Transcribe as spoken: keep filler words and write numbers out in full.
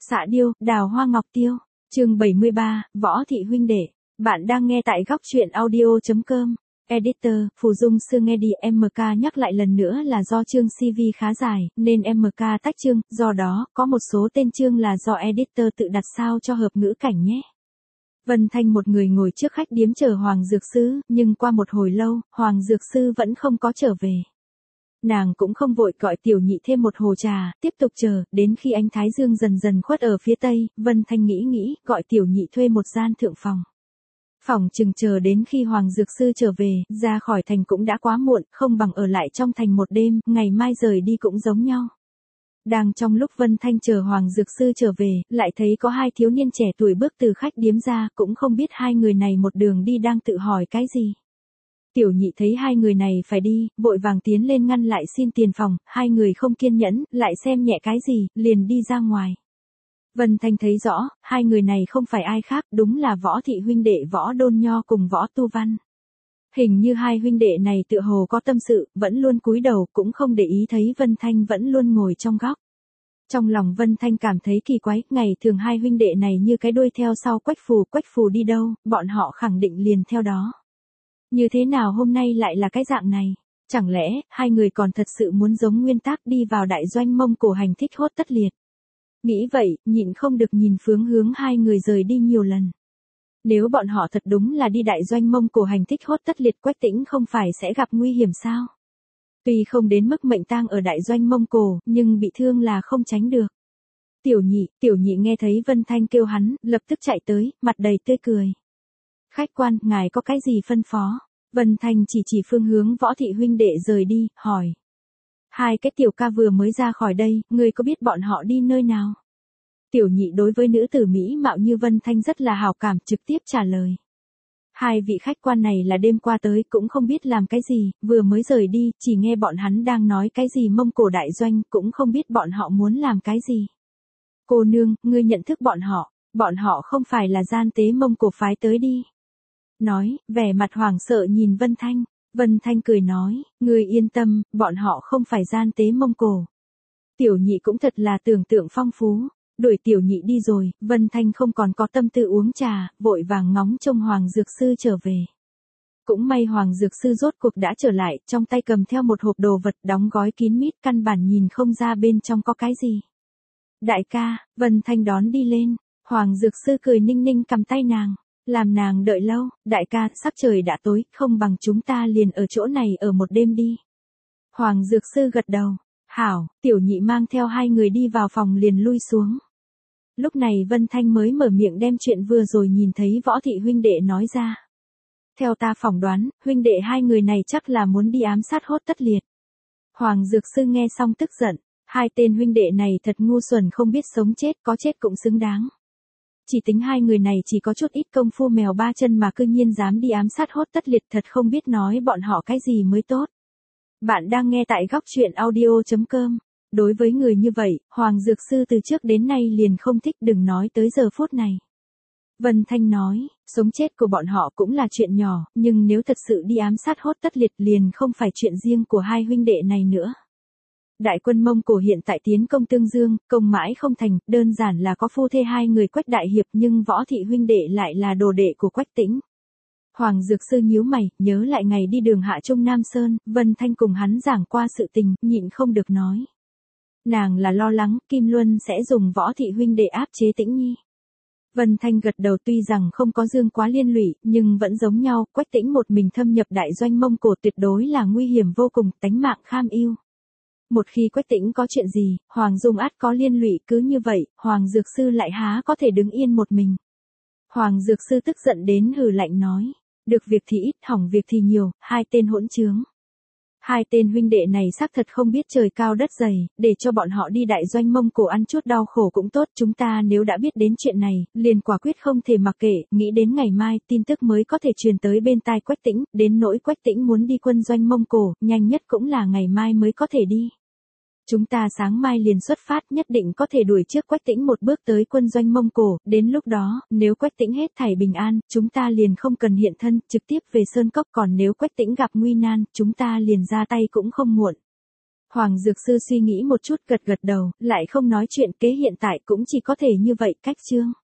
Xạ điêu, đào hoa ngọc tiêu. Chương bảy mươi ba, Võ thị huynh đệ. Bạn đang nghe tại góc truyện audio chấm com. Editor, Phù Dung Sư nghe đi. em ca nhắc lại lần nữa là do chương xê vê khá dài, nên em ca tách chương, do đó, có một số tên chương là do editor tự đặt sao cho hợp ngữ cảnh nhé. Vân Thanh một người ngồi trước khách điếm chờ Hoàng Dược Sư, nhưng qua một hồi lâu, Hoàng Dược Sư vẫn không có trở về. Nàng cũng không vội gọi Tiểu Nhị thêm một hồ trà, tiếp tục chờ, đến khi ánh thái dương dần dần khuất ở phía tây, Vân Thanh nghĩ nghĩ, gọi Tiểu Nhị thuê một gian thượng phòng. Phòng chừng chờ đến khi Hoàng Dược Sư trở về, ra khỏi thành cũng đã quá muộn, không bằng ở lại trong thành một đêm, ngày mai rời đi cũng giống nhau. Đang trong lúc Vân Thanh chờ Hoàng Dược Sư trở về, lại thấy có hai thiếu niên trẻ tuổi bước từ khách điếm ra, cũng không biết hai người này một đường đi đang tự hỏi cái gì. Tiểu Nhị thấy hai người này phải đi, vội vàng tiến lên ngăn lại xin tiền phòng, hai người không kiên nhẫn, lại xem nhẹ cái gì, liền đi ra ngoài. Vân Thanh thấy rõ, hai người này không phải ai khác, đúng là Võ thị huynh đệ Võ Đôn Nho cùng Võ Tu Văn. Hình như hai huynh đệ này tựa hồ có tâm sự, vẫn luôn cúi đầu, cũng không để ý thấy Vân Thanh vẫn luôn ngồi trong góc. Trong lòng Vân Thanh cảm thấy kỳ quái, ngày thường hai huynh đệ này như cái đuôi theo sau Quách Phù, Quách Phù đi đâu, bọn họ khẳng định liền theo đó. Như thế nào hôm nay lại là cái dạng này? Chẳng lẽ, hai người còn thật sự muốn giống nguyên tắc đi vào đại doanh Mông Cổ hành thích hốt tất liệt? Nghĩ vậy, nhịn không được nhìn phương hướng hai người rời đi nhiều lần. Nếu bọn họ thật đúng là đi đại doanh Mông Cổ hành thích hốt tất liệt, Quách Tĩnh không phải sẽ gặp nguy hiểm sao? Tuy không đến mức mệnh tang ở đại doanh Mông Cổ, nhưng bị thương là không tránh được. Tiểu Nhị, Tiểu Nhị nghe thấy Vân Thanh kêu hắn, lập tức chạy tới, mặt đầy tươi cười. Khách quan, ngài có cái gì phân phó? Vân Thanh chỉ chỉ phương hướng Võ thị huynh đệ rời đi, hỏi. Hai cái tiểu ca vừa mới ra khỏi đây, ngươi có biết bọn họ đi nơi nào? Tiểu Nhị đối với nữ tử mỹ mạo như Vân Thanh rất là hảo cảm, trực tiếp trả lời. Hai vị khách quan này là đêm qua tới, cũng không biết làm cái gì, vừa mới rời đi, chỉ nghe bọn hắn đang nói cái gì Mông Cổ đại doanh, cũng không biết bọn họ muốn làm cái gì. Cô nương, ngươi nhận thức bọn họ, bọn họ không phải là gian tế Mông Cổ phái tới đi. Nói, vẻ mặt hoảng sợ nhìn Vân Thanh. Vân Thanh cười nói, ngươi yên tâm, bọn họ không phải gian tế Mông Cổ. Tiểu Nhị cũng thật là tưởng tượng phong phú. Đuổi Tiểu Nhị đi rồi, Vân Thanh không còn có tâm tư uống trà, vội vàng ngóng trông Hoàng Dược Sư trở về. Cũng may Hoàng Dược Sư rốt cuộc đã trở lại, trong tay cầm theo một hộp đồ vật đóng gói kín mít, căn bản nhìn không ra bên trong có cái gì. Đại ca, Vân Thanh đón đi lên, Hoàng Dược Sư cười ninh ninh cầm tay nàng. Làm nàng đợi lâu, đại ca, sắc trời đã tối, không bằng chúng ta liền ở chỗ này ở một đêm đi. Hoàng Dược Sư gật đầu, hảo, Tiểu Nhị mang theo hai người đi vào phòng liền lui xuống. Lúc này Vân Thanh mới mở miệng đem chuyện vừa rồi nhìn thấy Võ thị huynh đệ nói ra. Theo ta phỏng đoán, huynh đệ hai người này chắc là muốn đi ám sát hốt tất liệt. Hoàng Dược Sư nghe xong tức giận, hai tên huynh đệ này thật ngu xuẩn không biết sống chết, có chết cũng xứng đáng. Chỉ tính hai người này chỉ có chút ít công phu mèo ba chân mà cư nhiên dám đi ám sát hốt tất liệt, thật không biết nói bọn họ cái gì mới tốt. Bạn đang nghe tại góc truyện audio chấm com. Đối với người như vậy, Hoàng Dược Sư từ trước đến nay liền không thích, đừng nói tới giờ phút này. Vân Thanh nói, sống chết của bọn họ cũng là chuyện nhỏ, nhưng nếu thật sự đi ám sát hốt tất liệt liền không phải chuyện riêng của hai huynh đệ này nữa. Đại quân Mông Cổ hiện tại tiến công Tương Dương, công mãi không thành, đơn giản là có phu thê hai người Quách đại hiệp, nhưng Võ thị huynh đệ lại là đồ đệ của Quách Tĩnh. Hoàng Dược Sư nhíu mày, nhớ lại ngày đi đường hạ Trung Nam Sơn, Vân Thanh cùng hắn giảng qua sự tình, nhịn không được nói. Nàng là lo lắng, Kim Luân sẽ dùng Võ thị huynh đệ áp chế Tĩnh Nhi. Vân Thanh gật đầu, tuy rằng không có Dương Quá liên lụy, nhưng vẫn giống nhau, Quách Tĩnh một mình thâm nhập đại doanh Mông Cổ tuyệt đối là nguy hiểm vô cùng, tánh mạng kham ưu. Một khi Quách Tĩnh có chuyện gì, Hoàng Dung ắt có liên lụy, cứ như vậy, Hoàng Dược Sư lại há có thể đứng yên một mình. Hoàng Dược Sư tức giận đến hừ lạnh nói, được việc thì ít, hỏng việc thì nhiều, hai tên hỗn trướng. Hai tên huynh đệ này xác thật không biết trời cao đất dày, để cho bọn họ đi đại doanh Mông Cổ ăn chút đau khổ cũng tốt, chúng ta nếu đã biết đến chuyện này, liền quả quyết không thể mặc kệ, nghĩ đến ngày mai, tin tức mới có thể truyền tới bên tai Quách Tĩnh, đến nỗi Quách Tĩnh muốn đi quân doanh Mông Cổ, nhanh nhất cũng là ngày mai mới có thể đi. Chúng ta sáng mai liền xuất phát, nhất định có thể đuổi trước Quách Tĩnh một bước tới quân doanh Mông Cổ, đến lúc đó, nếu Quách Tĩnh hết thảy bình an, chúng ta liền không cần hiện thân, trực tiếp về Sơn Cốc, còn nếu Quách Tĩnh gặp nguy nan, chúng ta liền ra tay cũng không muộn. Hoàng Dược Sư suy nghĩ một chút gật gật đầu, lại không nói chuyện kế hiện tại cũng chỉ có thể như vậy cách Trương.